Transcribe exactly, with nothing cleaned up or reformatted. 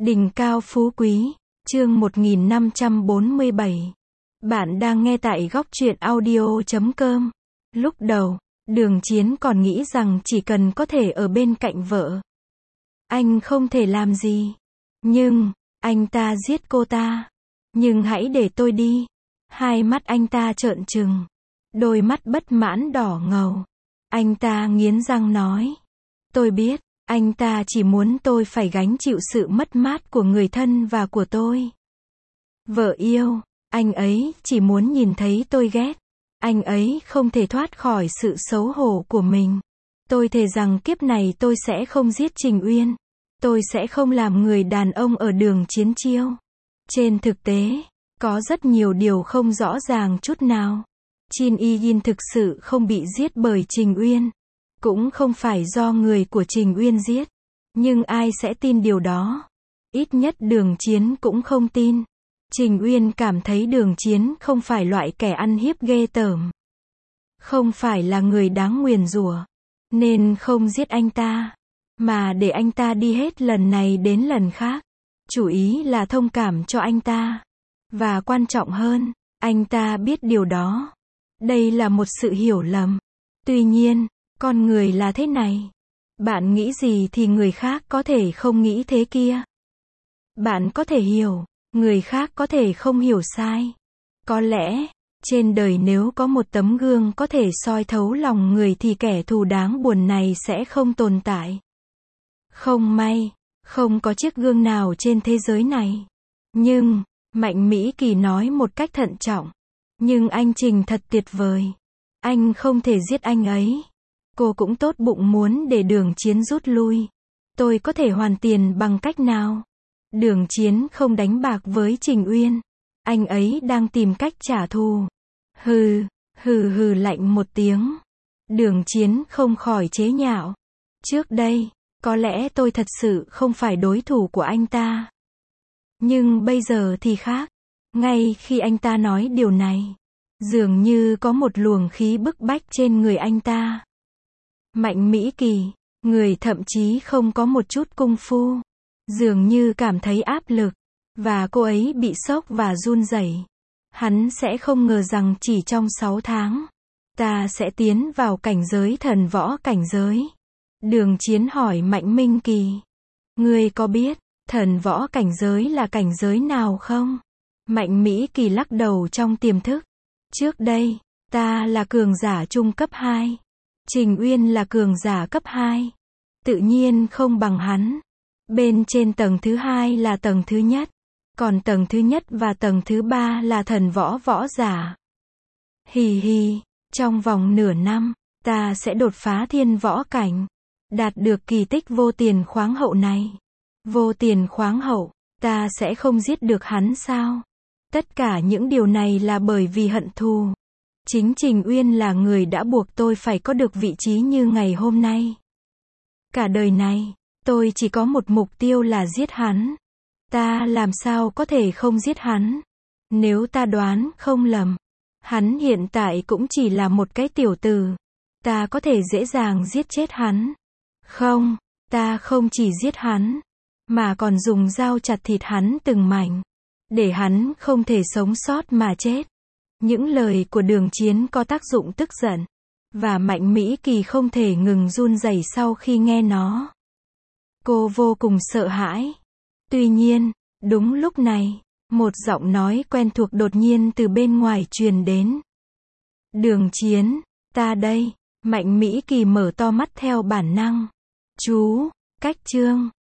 Đỉnh cao phú quý, chương một nghìn năm trăm bốn mươi bảy. Bạn đang nghe tại góc truyện audio chấm com. Lúc đầu, Đường Chiến còn nghĩ rằng chỉ cần có thể ở bên cạnh vợ, anh không thể làm gì. Nhưng, anh ta giết cô ta. Nhưng hãy để tôi đi. Hai mắt anh ta trợn trừng. Đôi mắt bất mãn đỏ ngầu. Anh ta nghiến răng nói. Tôi biết, anh ta chỉ muốn tôi phải gánh chịu sự mất mát của người thân và của tôi. Vợ yêu, anh ấy chỉ muốn nhìn thấy tôi ghét. Anh ấy không thể thoát khỏi sự xấu hổ của mình. Tôi thề rằng kiếp này tôi sẽ không giết Trình Uyên. Tôi sẽ không làm người đàn ông ở Đường Chiến chiêu. Trên thực tế, có rất nhiều điều không rõ ràng chút nào. Jin Y-yin thực sự không bị giết bởi Trình Uyên. Cũng không phải do người của Trình Uyên giết. Nhưng ai sẽ tin điều đó? Ít nhất Đường Chiến cũng không tin. Trình Uyên cảm thấy Đường Chiến không phải loại kẻ ăn hiếp ghê tởm. Không phải là người đáng nguyền rủa. Nên không giết anh ta. Mà để anh ta đi hết lần này đến lần khác. Chủ ý là thông cảm cho anh ta. Và quan trọng hơn, anh ta biết điều đó. Đây là một sự hiểu lầm. Tuy nhiên, con người là thế này. Bạn nghĩ gì thì người khác có thể không nghĩ thế kia. Bạn có thể hiểu, người khác có thể không hiểu sai. Có lẽ, trên đời nếu có một tấm gương có thể soi thấu lòng người thì kẻ thù đáng buồn này sẽ không tồn tại. Không may, không có chiếc gương nào trên thế giới này. Nhưng, Mạnh Mỹ Kỳ nói một cách thận trọng. Nhưng anh Trình thật tuyệt vời. Anh không thể giết anh ấy. Cô cũng tốt bụng muốn để Đường Chiến rút lui. Tôi có thể hoàn tiền bằng cách nào? Đường Chiến không đánh bạc với Trình Uyên. Anh ấy đang tìm cách trả thù. Hừ, hừ hừ lạnh một tiếng. Đường Chiến không khỏi chế nhạo. Trước đây, có lẽ tôi thật sự không phải đối thủ của anh ta. Nhưng bây giờ thì khác. Ngay khi anh ta nói điều này, dường như có một luồng khí bức bách trên người anh ta. Mạnh Mỹ Kỳ, người thậm chí không có một chút công phu, dường như cảm thấy áp lực, và cô ấy bị sốc và run rẩy. Hắn sẽ không ngờ rằng chỉ trong sáu tháng, ta sẽ tiến vào cảnh giới thần võ cảnh giới. Đường Chiến hỏi Mạnh Minh Kỳ, ngươi có biết, thần võ cảnh giới là cảnh giới nào không? Mạnh Mỹ Kỳ lắc đầu trong tiềm thức. Trước đây, ta là cường giả trung cấp hai. Trình Uyên là cường giả cấp hai. Tự nhiên không bằng hắn. Bên trên tầng thứ hai là tầng thứ nhất. Còn tầng thứ nhất và tầng thứ ba là thần võ võ giả. Hì hì, trong vòng nửa năm, ta sẽ đột phá thiên võ cảnh. Đạt được kỳ tích vô tiền khoáng hậu này. Vô tiền khoáng hậu, ta sẽ không giết được hắn sao? Tất cả những điều này là bởi vì hận thù. Chính Trình Uyên là người đã buộc tôi phải có được vị trí như ngày hôm nay. Cả đời này, tôi chỉ có một mục tiêu là giết hắn. Ta làm sao có thể không giết hắn? Nếu ta đoán không lầm, hắn hiện tại cũng chỉ là một cái tiểu tử. Ta có thể dễ dàng giết chết hắn. Không, ta không chỉ giết hắn, mà còn dùng dao chặt thịt hắn từng mảnh, để hắn không thể sống sót mà chết. Những lời của Đường Chiến có tác dụng tức giận, và Mạnh Mỹ Kỳ không thể ngừng run rẩy sau khi nghe nó. Cô vô cùng sợ hãi. Tuy nhiên, đúng lúc này, một giọng nói quen thuộc đột nhiên từ bên ngoài truyền đến. Đường Chiến, ta đây. Mạnh Mỹ Kỳ mở to mắt theo bản năng. Chú, cách chương.